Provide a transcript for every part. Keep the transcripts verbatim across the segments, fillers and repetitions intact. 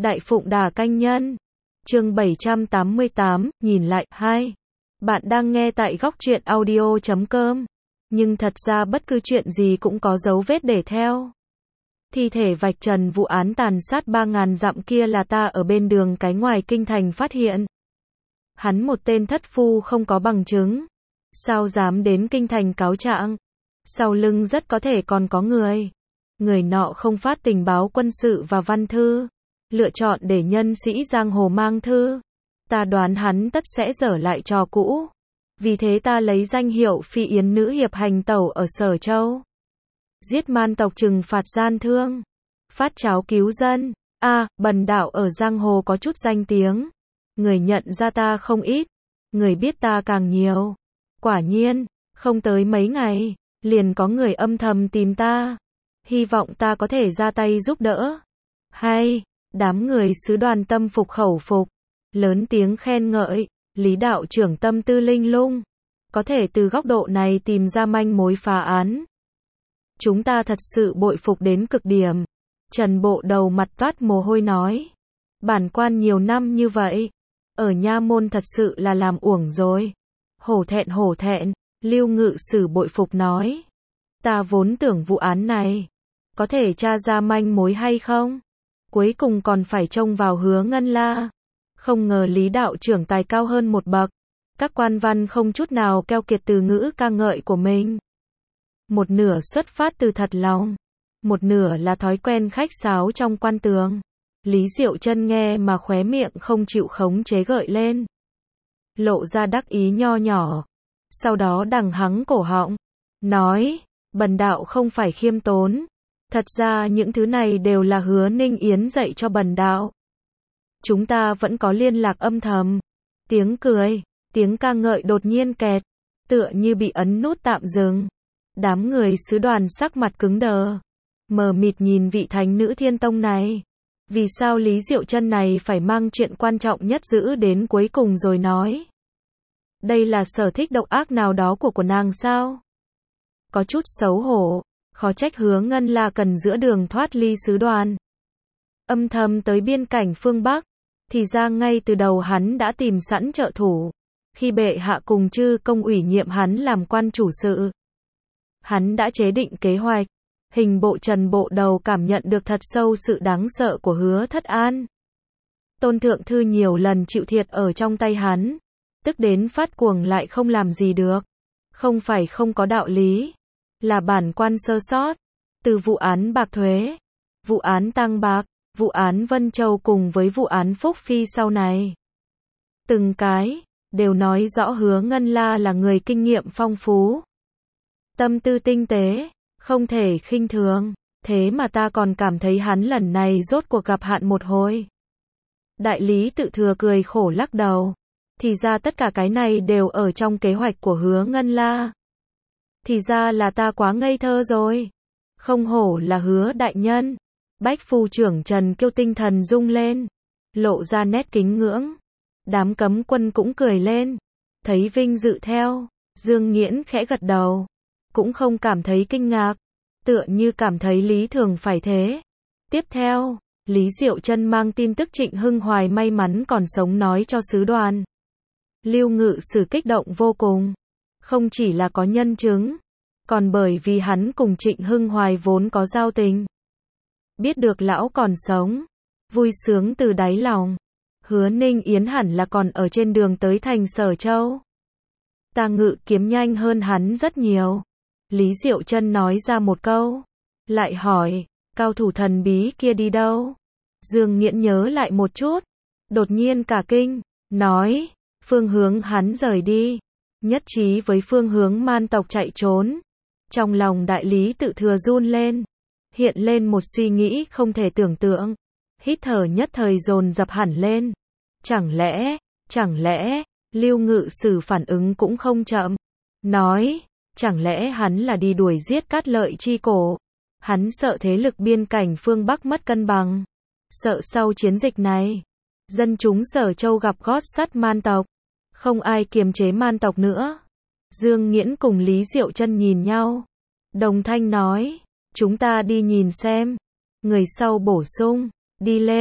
Đại Phụng Đà Canh Nhân. Chương bảy trăm tám mươi tám, nhìn lại, hai. Bạn đang nghe tại góc truyện audio chấm com. Nhưng thật ra bất cứ chuyện gì cũng có dấu vết để theo. Thi thể vạch trần vụ án tàn sát ba ngàn dặm kia là ta ở bên đường cái ngoài kinh thành phát hiện. Hắn một tên thất phu không có bằng chứng. Sao dám đến kinh thành cáo trạng? Sau lưng rất có thể còn có người. Người nọ không phát tình báo quân sự và văn thư. Lựa chọn để nhân sĩ giang hồ mang thư. Ta đoán hắn tất sẽ dở lại trò cũ. Vì thế ta lấy danh hiệu phi yến nữ hiệp hành tẩu ở Sở Châu. Giết man tộc trừng phạt gian thương. Phát cháo cứu dân. A, à, bần đạo ở giang hồ có chút danh tiếng. Người nhận ra ta không ít. Người biết ta càng nhiều. Quả nhiên, không tới mấy ngày, liền có người âm thầm tìm ta. Hy vọng ta có thể ra tay giúp đỡ. Hay, đám người sứ đoàn tâm phục khẩu phục. Lớn tiếng khen ngợi, Lý đạo trưởng tâm tư linh lung. Có thể từ góc độ này tìm ra manh mối phá án. Chúng ta thật sự bội phục đến cực điểm. Trần Bộ Đầu mặt toát mồ hôi nói. Bản quan nhiều năm như vậy. Ở nha môn thật sự là làm uổng rồi. Hổ thẹn hổ thẹn, Lưu Ngự Sử bội phục nói. Ta vốn tưởng vụ án này có thể tra ra manh mối hay không? Cuối cùng còn phải trông vào Hứa Ngân La. Không ngờ Lý đạo trưởng tài cao hơn một bậc. Các quan văn không chút nào keo kiệt từ ngữ ca ngợi của mình. Một nửa xuất phát từ thật lòng, một nửa là thói quen khách sáo trong quan tường. Lý Diệu Chân nghe mà khóe miệng không chịu khống chế gợi lên. Lộ ra đắc ý nho nhỏ. Sau đó đằng hắng cổ họng. Nói, bần đạo không phải khiêm tốn. Thật ra những thứ này đều là Hứa Ninh Yến dạy cho bần đạo. Chúng ta vẫn có liên lạc âm thầm. Tiếng cười, tiếng ca ngợi đột nhiên kẹt. Tựa như bị ấn nút tạm dừng. Đám người sứ đoàn sắc mặt cứng đờ. Mờ mịt nhìn vị thánh nữ Thiên Tông này. Vì sao Lý Diệu Chân này phải mang chuyện quan trọng nhất giữ đến cuối cùng rồi nói? Đây là sở thích độc ác nào đó của của nàng sao? Có chút xấu hổ, khó trách Hứa Ngân La cần giữa đường thoát ly sứ đoàn. Âm thầm tới biên cảnh phương Bắc, thì ra ngay từ đầu hắn đã tìm sẵn trợ thủ. Khi bệ hạ cùng chư công ủy nhiệm hắn làm quan chủ sự, hắn đã chế định kế hoạch. Hình bộ Trần Bộ Đầu cảm nhận được thật sâu sự đáng sợ của Hứa Thất An. Tôn Thượng Thư nhiều lần chịu thiệt ở trong tay hắn. Tức đến phát cuồng lại không làm gì được. Không phải không có đạo lý. Là bản quan sơ sót. Từ vụ án bạc thuế, vụ án Tăng Bạc, vụ án Vân Châu cùng với vụ án Phúc Phi sau này. Từng cái, đều nói rõ Hứa Ngân La là người kinh nghiệm phong phú. Tâm tư tinh tế, không thể khinh thường. Thế mà ta còn cảm thấy hắn lần này rốt cuộc gặp hạn một hồi. Đại lý tự thừa cười khổ lắc đầu. Thì ra tất cả cái này đều ở trong kế hoạch của Hứa Ngân La. Thì ra là ta quá ngây thơ rồi. Không hổ là Hứa đại nhân. Bách phu trưởng Trần Kiêu tinh thần rung lên. Lộ ra nét kính ngưỡng. Đám cấm quân cũng cười lên. Thấy vinh dự theo. Dương Nghiễn khẽ gật đầu. Cũng không cảm thấy kinh ngạc. Tựa như cảm thấy lý thường phải thế. Tiếp theo, Lý Diệu Chân mang tin tức Trịnh Hưng Hoài may mắn còn sống nói cho sứ đoàn. Lưu Ngự Sử kích động vô cùng. Không chỉ là có nhân chứng, còn bởi vì hắn cùng Trịnh Hưng Hoài vốn có giao tình. Biết được lão còn sống, vui sướng từ đáy lòng. Hứa Ninh Yến hẳn là còn ở trên đường tới thành Sở Châu. Ta ngự kiếm nhanh hơn hắn rất nhiều. Lý Diệu Chân nói ra một câu. Lại hỏi, cao thủ thần bí kia đi đâu? Dương Nghiễn nhớ lại một chút. Đột nhiên cả kinh, nói, phương hướng hắn rời đi. Nhất trí với phương hướng man tộc chạy trốn. Trong lòng đại lý tự thừa run lên. Hiện lên một suy nghĩ không thể tưởng tượng. Hít thở nhất thời dồn dập hẳn lên. Chẳng lẽ, chẳng lẽ, Lưu Ngự Sử phản ứng cũng không chậm. Nói, chẳng lẽ hắn là đi đuổi giết Cát Lợi Chi Cổ? Hắn sợ thế lực biên cảnh phương Bắc mất cân bằng. Sợ sau chiến dịch này, dân chúng Sở Châu gặp gót sắt man tộc. Không ai kiềm chế man tộc nữa. Dương Nghiễn cùng Lý Diệu Chân nhìn nhau. Đồng thanh nói, chúng ta đi nhìn xem. Người sau bổ sung, đi lên.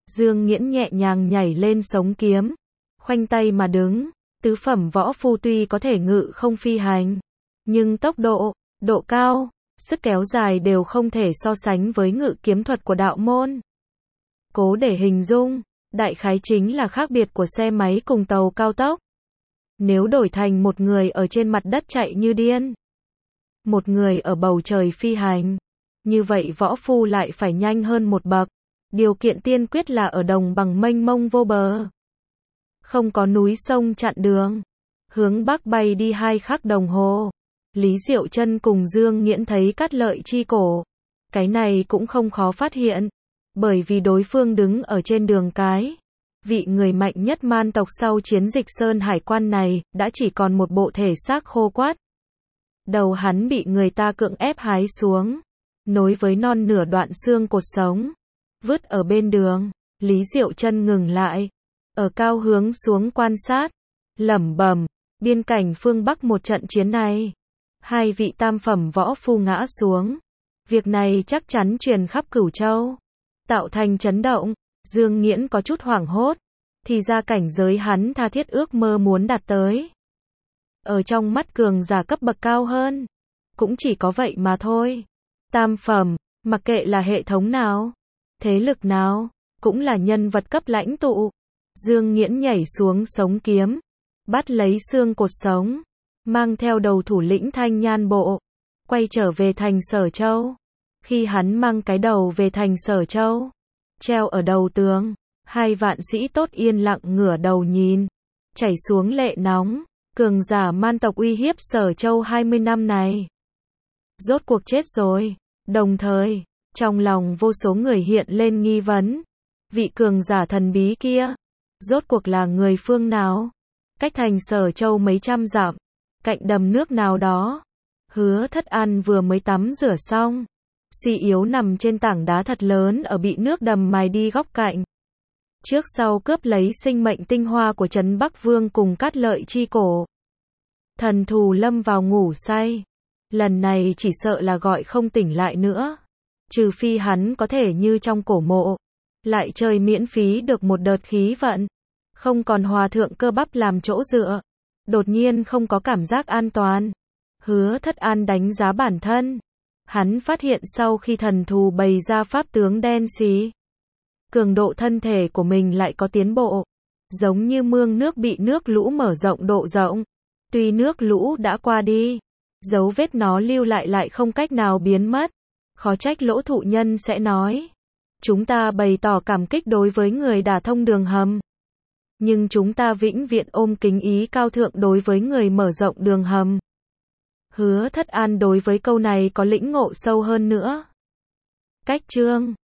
Dương Nghiễn nhẹ nhàng nhảy lên sống kiếm, khoanh tay mà đứng. Tứ phẩm võ phu tuy có thể ngự không phi hành, nhưng tốc độ, độ cao, sức kéo dài đều không thể so sánh với ngự kiếm thuật của đạo môn. Cố để hình dung, đại khái chính là khác biệt của xe máy cùng tàu cao tốc. Nếu đổi thành một người ở trên mặt đất chạy như điên, một người ở bầu trời phi hành, như vậy võ phu lại phải nhanh hơn một bậc. Điều kiện tiên quyết là ở đồng bằng mênh mông vô bờ, không có núi sông chặn đường. Hướng bắc bay đi hai khắc đồng hồ. Lý Diệu Chân cùng Dương Nghiễn thấy Cát Lợi Chi cổ. Cái này cũng không khó phát hiện, bởi vì đối phương đứng ở trên đường cái. Vị người mạnh nhất man tộc sau chiến dịch Sơn Hải Quan này, đã chỉ còn một bộ thể xác khô quắt. Đầu hắn bị người ta cưỡng ép hái xuống, nối với non nửa đoạn xương cột sống, vứt ở bên đường. Lý Diệu Chân ngừng lại, ở cao hướng xuống quan sát, lẩm bẩm, biên cảnh phương Bắc một trận chiến này, hai vị tam phẩm võ phu ngã xuống. Việc này chắc chắn truyền khắp Cửu Châu, tạo thành chấn động. Dương Nghiễn có chút hoảng hốt, thì ra cảnh giới hắn tha thiết ước mơ muốn đạt tới. Ở trong mắt cường giả cấp bậc cao hơn, cũng chỉ có vậy mà thôi. Tam phẩm, mặc kệ là hệ thống nào, thế lực nào, cũng là nhân vật cấp lãnh tụ. Dương Nghiễn nhảy xuống sống kiếm, bắt lấy xương cột sống, mang theo đầu thủ lĩnh Thanh Nhan Bộ, quay trở về thành Sở Châu. Khi hắn mang cái đầu về thành Sở Châu, treo ở đầu tường, hai vạn sĩ tốt yên lặng ngửa đầu nhìn, chảy xuống lệ nóng. Cường giả man tộc uy hiếp Sở Châu hai mươi năm này, rốt cuộc chết rồi. Đồng thời, trong lòng vô số người hiện lên nghi vấn. Vị cường giả thần bí kia, rốt cuộc là người phương nào? Cách thành Sở Châu mấy trăm dặm, cạnh đầm nước nào đó, Hứa Thất An vừa mới tắm rửa xong, suy yếu nằm trên tảng đá thật lớn ở bị nước đầm mài đi góc cạnh. Trước sau cướp lấy sinh mệnh tinh hoa của Trấn Bắc Vương cùng Cát Lợi Chi cổ. Thần thù lâm vào ngủ say. Lần này chỉ sợ là gọi không tỉnh lại nữa. Trừ phi hắn có thể như trong cổ mộ, lại chơi miễn phí được một đợt khí vận. Không còn hòa thượng cơ bắp làm chỗ dựa. Đột nhiên không có cảm giác an toàn. Hứa Thất An đánh giá bản thân. Hắn phát hiện sau khi thần thù bày ra pháp tướng đen xí, cường độ thân thể của mình lại có tiến bộ. Giống như mương nước bị nước lũ mở rộng độ rộng. Tuy nước lũ đã qua đi, dấu vết nó lưu lại lại không cách nào biến mất. Khó trách Lỗ thụ nhân sẽ nói, chúng ta bày tỏ cảm kích đối với người đả thông đường hầm, nhưng chúng ta vĩnh viễn ôm kính ý cao thượng đối với người mở rộng đường hầm. Hứa Thất An đối với câu này có lĩnh ngộ sâu hơn nữa. Cách chương